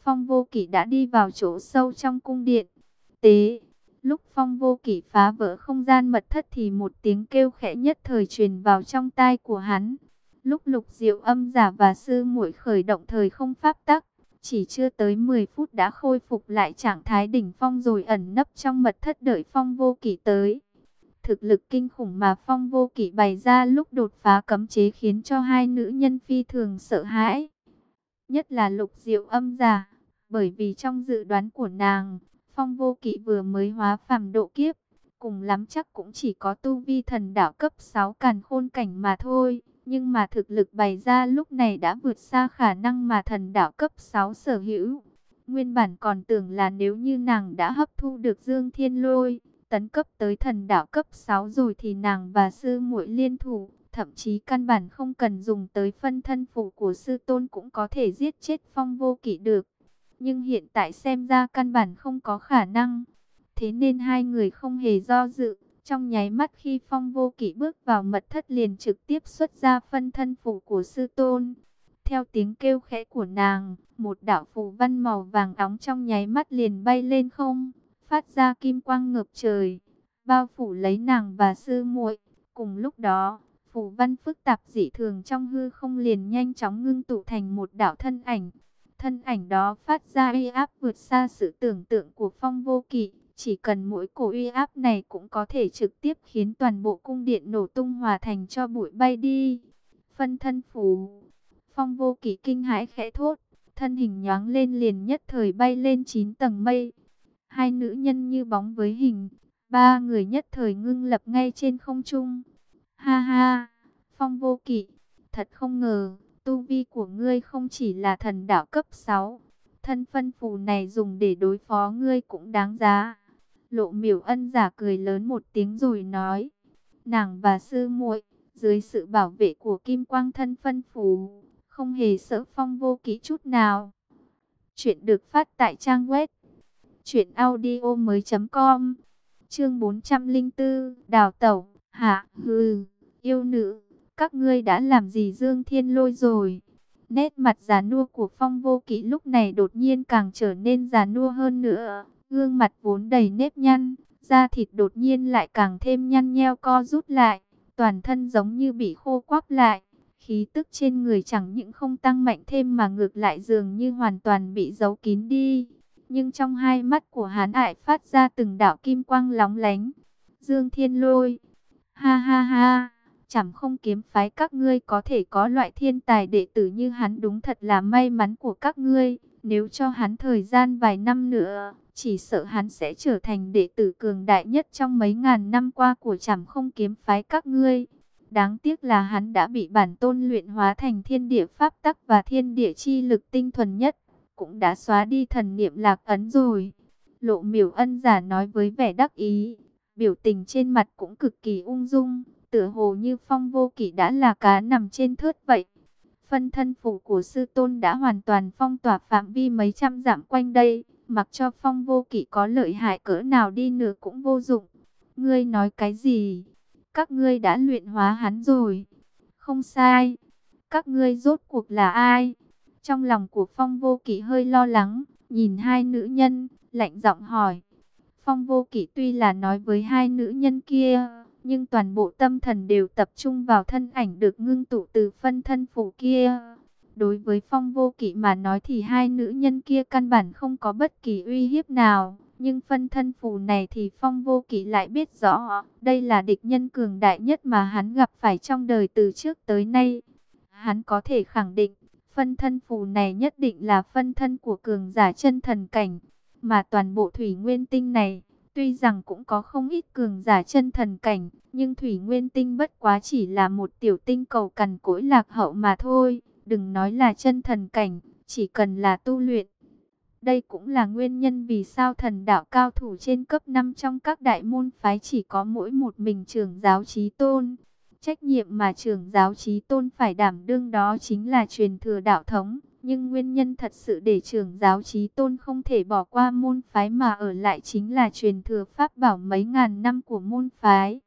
Phong Vô Kỵ đã đi vào chỗ sâu trong cung điện. Tế, lúc Phong Vô Kỵ phá vỡ không gian mật thất thì một tiếng kêu khẽ nhất thời truyền vào trong tai của hắn. Lúc Lục Diệu Âm giả và sư muội khởi động thời không pháp tắc, chỉ chưa tới mười phút đã khôi phục lại trạng thái đỉnh phong rồi ẩn nấp trong mật thất đợi Phong Vô Kỵ tới. Thực lực kinh khủng mà Phong Vô Kỵ bày ra lúc đột phá cấm chế khiến cho hai nữ nhân phi thường sợ hãi. Nhất là Lục Diệu Âm giả, bởi vì trong dự đoán của nàng, Phong Vô Kỵ vừa mới hóa phàm độ kiếp, cùng lắm chắc cũng chỉ có tu vi thần đạo cấp sáu càn khôn cảnh mà thôi. Nhưng mà thực lực bày ra lúc này đã vượt xa khả năng mà thần đạo cấp sáu sở hữu. Nguyên bản còn tưởng là nếu như nàng đã hấp thu được Dương Thiên Lôi, tấn cấp tới thần đạo cấp sáu rồi thì nàng và sư muội liên thủ, thậm chí căn bản không cần dùng tới phân thân phủ của sư tôn cũng có thể giết chết Phong Vô Kỵ được. Nhưng hiện tại xem ra căn bản không có khả năng. Thế nên hai người không hề do dự. Trong nháy mắt khi Phong Vô Kỵ bước vào mật thất liền trực tiếp xuất ra phân thân phủ của sư tôn. Theo tiếng kêu khẽ của nàng, một đạo phù văn màu vàng óng trong nháy mắt liền bay lên không, phát ra kim quang ngập trời, bao phủ lấy nàng và sư muội. Cùng lúc đó, phù văn phức tạp dị thường trong hư không liền nhanh chóng ngưng tụ thành một đạo thân ảnh. Thân ảnh đó phát ra uy áp vượt xa sự tưởng tượng của Phong Vô Kỵ. Chỉ cần mỗi cổ uy áp này cũng có thể trực tiếp khiến toàn bộ cung điện nổ tung hòa thành cho bụi bay đi. Phân thân phù. Phong Vô Kỵ kinh hãi khẽ thốt, thân hình nhoáng lên liền nhất thời bay lên chín tầng mây. Hai nữ nhân như bóng với hình, ba người nhất thời ngưng lập ngay trên không trung. Ha ha, Phong Vô Kỵ, thật không ngờ, tu vi của ngươi không chỉ là thần đạo cấp sáu. Thân phân phù này dùng để đối phó ngươi cũng đáng giá. Lộ Miểu Ân giả cười lớn một tiếng rồi nói, nàng và sư muội dưới sự bảo vệ của kim quang thân phân phù, không hề sợ Phong Vô Kỵ chút nào. Chuyện được phát tại trang web truyện audio mới chấm com. Chương bốn trăm lẻ bốn, đào tẩu. Hạ, hừ, yêu nữ, các ngươi đã làm gì Dương Thiên Lôi rồi? Nét mặt già nua của Phong Vô Kỵ lúc này đột nhiên càng trở nên già nua hơn nữa. Gương mặt vốn đầy nếp nhăn, da thịt đột nhiên lại càng thêm nhăn nheo co rút lại, toàn thân giống như bị khô quắp lại. Khí tức trên người chẳng những không tăng mạnh thêm mà ngược lại dường như hoàn toàn bị giấu kín đi. Nhưng trong hai mắt của hắn lại phát ra từng đạo kim quang lóng lánh. Dương Thiên Lôi, ha ha ha, chẳng không kiếm phái các ngươi có thể có loại thiên tài đệ tử như hắn đúng thật là may mắn của các ngươi. Nếu cho hắn thời gian vài năm nữa, chỉ sợ hắn sẽ trở thành đệ tử cường đại nhất trong mấy ngàn năm qua của Trảm Không kiếm phái các ngươi. Đáng tiếc là hắn đã bị bản tôn luyện hóa thành thiên địa pháp tắc và thiên địa chi lực tinh thuần nhất, cũng đã xóa đi thần niệm lạc ấn rồi. Lộ Miểu Ân giả nói với vẻ đắc ý, biểu tình trên mặt cũng cực kỳ ung dung, tựa hồ như Phong Vô Kỵ đã là cá nằm trên thớt vậy. Phân thân phủ của sư tôn đã hoàn toàn phong tỏa phạm vi mấy trăm dặm quanh đây, mặc cho Phong Vô Kỵ có lợi hại cỡ nào đi nữa cũng vô dụng. Ngươi nói cái gì? Các ngươi đã luyện hóa hắn rồi. Không sai. Các ngươi rốt cuộc là ai? Trong lòng của Phong Vô Kỵ hơi lo lắng, nhìn hai nữ nhân, lạnh giọng hỏi. Phong Vô Kỵ tuy là nói với hai nữ nhân kia, nhưng toàn bộ tâm thần đều tập trung vào thân ảnh được ngưng tụ từ phân thân phủ kia. Đối với Phong Vô Kỵ mà nói thì hai nữ nhân kia căn bản không có bất kỳ uy hiếp nào. Nhưng phân thân phù này thì Phong Vô Kỵ lại biết rõ, đây là địch nhân cường đại nhất mà hắn gặp phải trong đời từ trước tới nay. Hắn có thể khẳng định, phân thân phù này nhất định là phân thân của cường giả chân thần cảnh. Mà toàn bộ thủy nguyên tinh này, tuy rằng cũng có không ít cường giả chân thần cảnh, nhưng thủy nguyên tinh bất quá chỉ là một tiểu tinh cầu cằn cỗi lạc hậu mà thôi. Đừng nói là chân thần cảnh, chỉ cần là tu luyện. Đây cũng là nguyên nhân vì sao thần đạo cao thủ trên cấp năm trong các đại môn phái chỉ có mỗi một mình trưởng giáo chí tôn. Trách nhiệm mà trưởng giáo chí tôn phải đảm đương đó chính là truyền thừa đạo thống. Nhưng nguyên nhân thật sự để trưởng giáo chí tôn không thể bỏ qua môn phái mà ở lại chính là truyền thừa pháp bảo mấy ngàn năm của môn phái.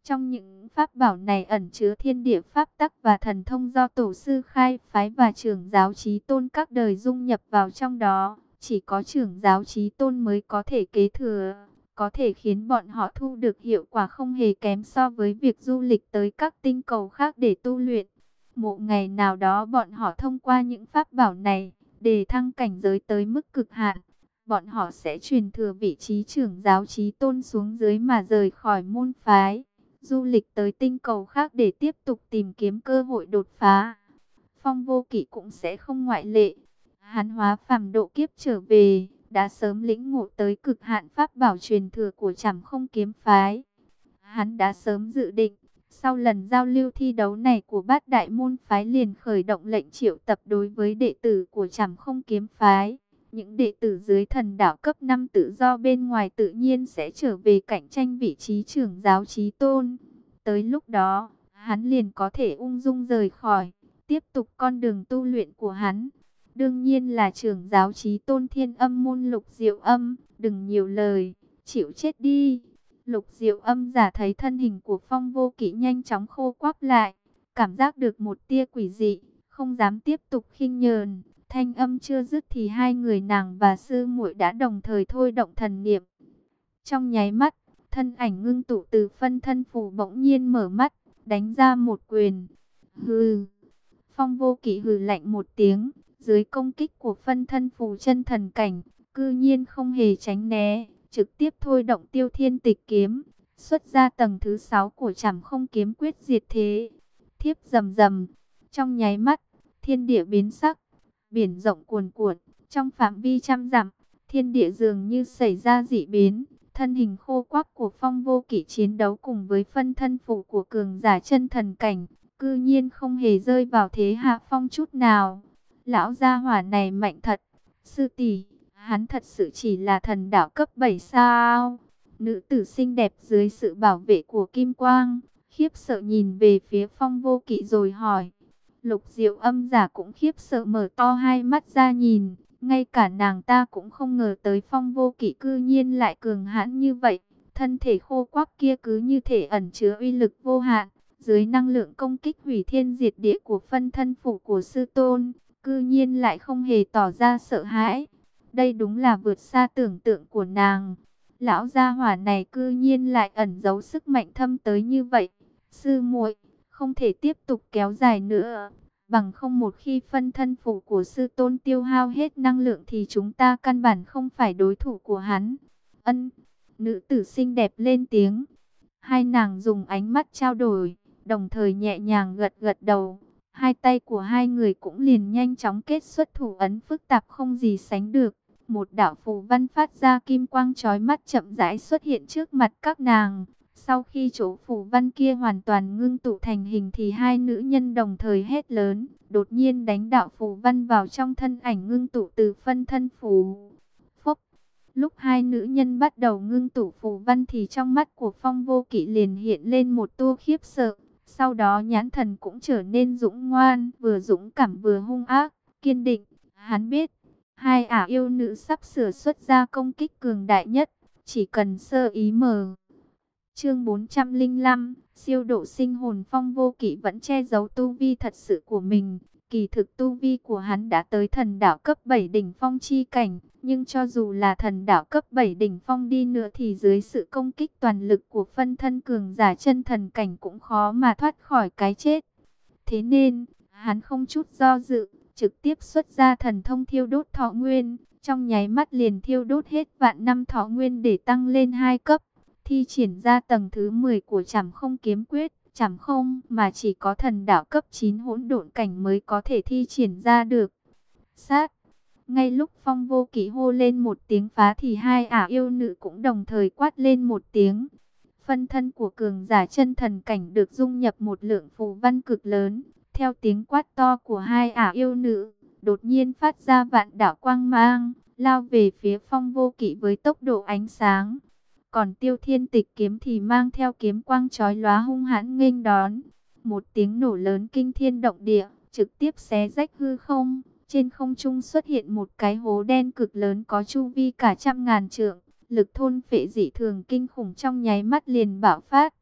Trong những pháp bảo này ẩn chứa thiên địa pháp tắc và thần thông do tổ sư khai phái và trưởng giáo chí tôn các đời dung nhập vào trong đó. Chỉ có trưởng giáo chí tôn mới có thể kế thừa, có thể khiến bọn họ thu được hiệu quả không hề kém so với việc du lịch tới các tinh cầu khác để tu luyện. Một ngày nào đó bọn họ thông qua những pháp bảo này, để thăng cảnh giới tới mức cực hạn, bọn họ sẽ truyền thừa vị trí trưởng giáo chí tôn xuống dưới mà rời khỏi môn phái, du lịch tới tinh cầu khác để tiếp tục tìm kiếm cơ hội đột phá. Phong Vô Kỵ cũng sẽ không ngoại lệ. Hắn hóa phàm độ kiếp trở về, đã sớm lĩnh ngộ tới cực hạn pháp bảo truyền thừa của Trảm Không kiếm phái. Hắn đã sớm dự định, sau lần giao lưu thi đấu này của bát đại môn phái liền khởi động lệnh triệu tập đối với đệ tử của Trảm Không kiếm phái. Những đệ tử dưới thần đạo cấp năm tự do bên ngoài tự nhiên sẽ trở về cạnh tranh vị trí trưởng giáo chí tôn. Tới lúc đó, hắn liền có thể ung dung rời khỏi, tiếp tục con đường tu luyện của hắn. Đương nhiên là trưởng giáo chí tôn Thiên Âm môn Lục Diệu Âm, đừng nhiều lời, chịu chết đi. Lục Diệu Âm giả thấy thân hình của Phong Vô Kỵ nhanh chóng khô quắp lại, cảm giác được một tia quỷ dị, không dám tiếp tục khinh nhờn. Thanh âm chưa dứt thì hai người nàng và sư muội đã đồng thời thôi động thần niệm. Trong nháy mắt, thân ảnh ngưng tụ từ phân thân phù bỗng nhiên mở mắt, đánh ra một quyền. Hừ. Phong Vô Kỵ hừ lạnh một tiếng, dưới công kích của phân thân phù chân thần cảnh, cư nhiên không hề tránh né, trực tiếp thôi động Tiêu Thiên Tịch kiếm, xuất ra tầng thứ sáu của Trảm Không kiếm quyết diệt thế. Thiếp rầm rầm, trong nháy mắt, thiên địa biến sắc, biển rộng cuồn cuộn, trong phạm vi trăm dặm, thiên địa dường như xảy ra dị biến. Thân hình khô quắc của Phong Vô Kỵ chiến đấu cùng với phân thân phụ của cường giả chân thần cảnh, cư nhiên không hề rơi vào thế hạ phong chút nào. Lão gia hỏa này mạnh thật. Sư tỷ, hắn thật sự chỉ là thần đạo cấp bảy sao? Nữ tử xinh đẹp dưới sự bảo vệ của Kim Quang, khiếp sợ nhìn về phía Phong Vô Kỵ rồi hỏi. Lục Diệu Âm giả cũng khiếp sợ mở to hai mắt ra nhìn. Ngay cả nàng ta cũng không ngờ tới Phong Vô Kỵ cư nhiên lại cường hãn như vậy. Thân thể khô quắc kia cứ như thể ẩn chứa uy lực vô hạn. Dưới năng lượng công kích hủy thiên diệt địa của phân thân phụ của sư tôn, cư nhiên lại không hề tỏ ra sợ hãi. Đây đúng là vượt xa tưởng tượng của nàng. Lão gia hỏa này cư nhiên lại ẩn giấu sức mạnh thâm tới như vậy. Sư muội, không thể tiếp tục kéo dài nữa. Bằng không một khi phân thân phụ của sư tôn tiêu hao hết năng lượng thì chúng ta căn bản không phải đối thủ của hắn. Ân, nữ tử xinh đẹp lên tiếng. Hai nàng dùng ánh mắt trao đổi, đồng thời nhẹ nhàng gật gật đầu. Hai tay của hai người cũng liền nhanh chóng kết xuất thủ ấn phức tạp không gì sánh được. Một đạo phù văn phát ra kim quang chói mắt chậm rãi xuất hiện trước mặt các nàng. Sau khi chỗ phù văn kia hoàn toàn ngưng tụ thành hình thì hai nữ nhân đồng thời hét lớn, đột nhiên đánh đạo phù văn vào trong thân ảnh ngưng tụ từ phân thân phù. Phốc, lúc hai nữ nhân bắt đầu ngưng tụ phù văn thì trong mắt của Phong Vô Kỵ liền hiện lên một tia khiếp sợ. Sau đó nhãn thần cũng trở nên dũng ngoan, vừa dũng cảm vừa hung ác, kiên định. Hắn biết, hai ả yêu nữ sắp sửa xuất ra công kích cường đại nhất, chỉ cần sơ ý mờ. Chương bốn trăm lẻ năm, siêu độ sinh hồn. Phong Vô Kỵ vẫn che giấu tu vi thật sự của mình. Kỳ thực tu vi của hắn đã tới thần đạo cấp bảy đỉnh phong chi cảnh. Nhưng cho dù là thần đạo cấp bảy đỉnh phong đi nữa thì dưới sự công kích toàn lực của phân thân cường giả chân thần cảnh cũng khó mà thoát khỏi cái chết. Thế nên, hắn không chút do dự, trực tiếp xuất ra thần thông thiêu đốt thọ nguyên. Trong nháy mắt liền thiêu đốt hết vạn năm thọ nguyên để tăng lên hai cấp. Thi triển ra tầng thứ mười của Trảm Không kiếm quyết, Trảm Không mà chỉ có thần đạo cấp chín hỗn độn cảnh mới có thể thi triển ra được. Sát, ngay lúc Phong Vô Kỵ hô lên một tiếng phá thì hai ả yêu nữ cũng đồng thời quát lên một tiếng. Phân thân của cường giả chân thần cảnh được dung nhập một lượng phù văn cực lớn, theo tiếng quát to của hai ả yêu nữ, đột nhiên phát ra vạn đạo quang mang, lao về phía Phong Vô Kỵ với tốc độ ánh sáng. Còn Tiêu Thiên Tịch kiếm thì mang theo kiếm quang chói lóa hung hãn nghênh đón. Một tiếng nổ lớn kinh thiên động địa, trực tiếp xé rách hư không. Trên không trung xuất hiện một cái hố đen cực lớn có chu vi cả trăm ngàn trượng. Lực thôn phệ dị thường kinh khủng trong nháy mắt liền bạo phát.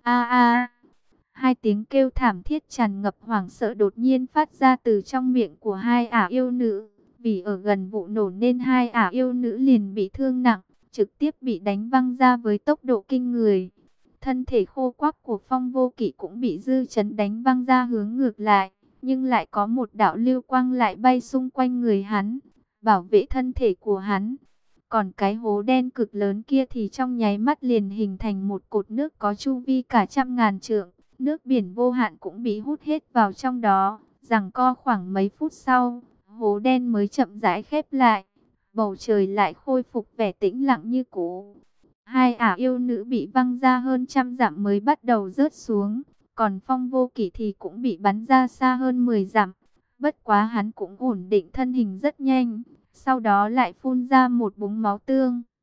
A a. Hai tiếng kêu thảm thiết tràn ngập hoảng sợ đột nhiên phát ra từ trong miệng của hai ả yêu nữ. Vì ở gần vụ nổ nên hai ả yêu nữ liền bị thương nặng, trực tiếp bị đánh văng ra với tốc độ kinh người. Thân thể khô quắc của Phong Vô Kỵ cũng bị dư chấn đánh văng ra hướng ngược lại, nhưng lại có một đạo lưu quang lại bay xung quanh người hắn, bảo vệ thân thể của hắn. Còn cái hố đen cực lớn kia thì trong nháy mắt liền hình thành một cột nước có chu vi cả trăm ngàn trượng. Nước biển vô hạn cũng bị hút hết vào trong đó, giằng co khoảng mấy phút sau, hố đen mới chậm rãi khép lại. Bầu trời lại khôi phục vẻ tĩnh lặng như cũ. Hai ả yêu nữ bị văng ra hơn trăm dặm mới bắt đầu rớt xuống, còn Phong Vô Kỵ thì cũng bị bắn ra xa hơn mười dặm. Bất quá hắn cũng ổn định thân hình rất nhanh, sau đó lại phun ra một búng máu tương.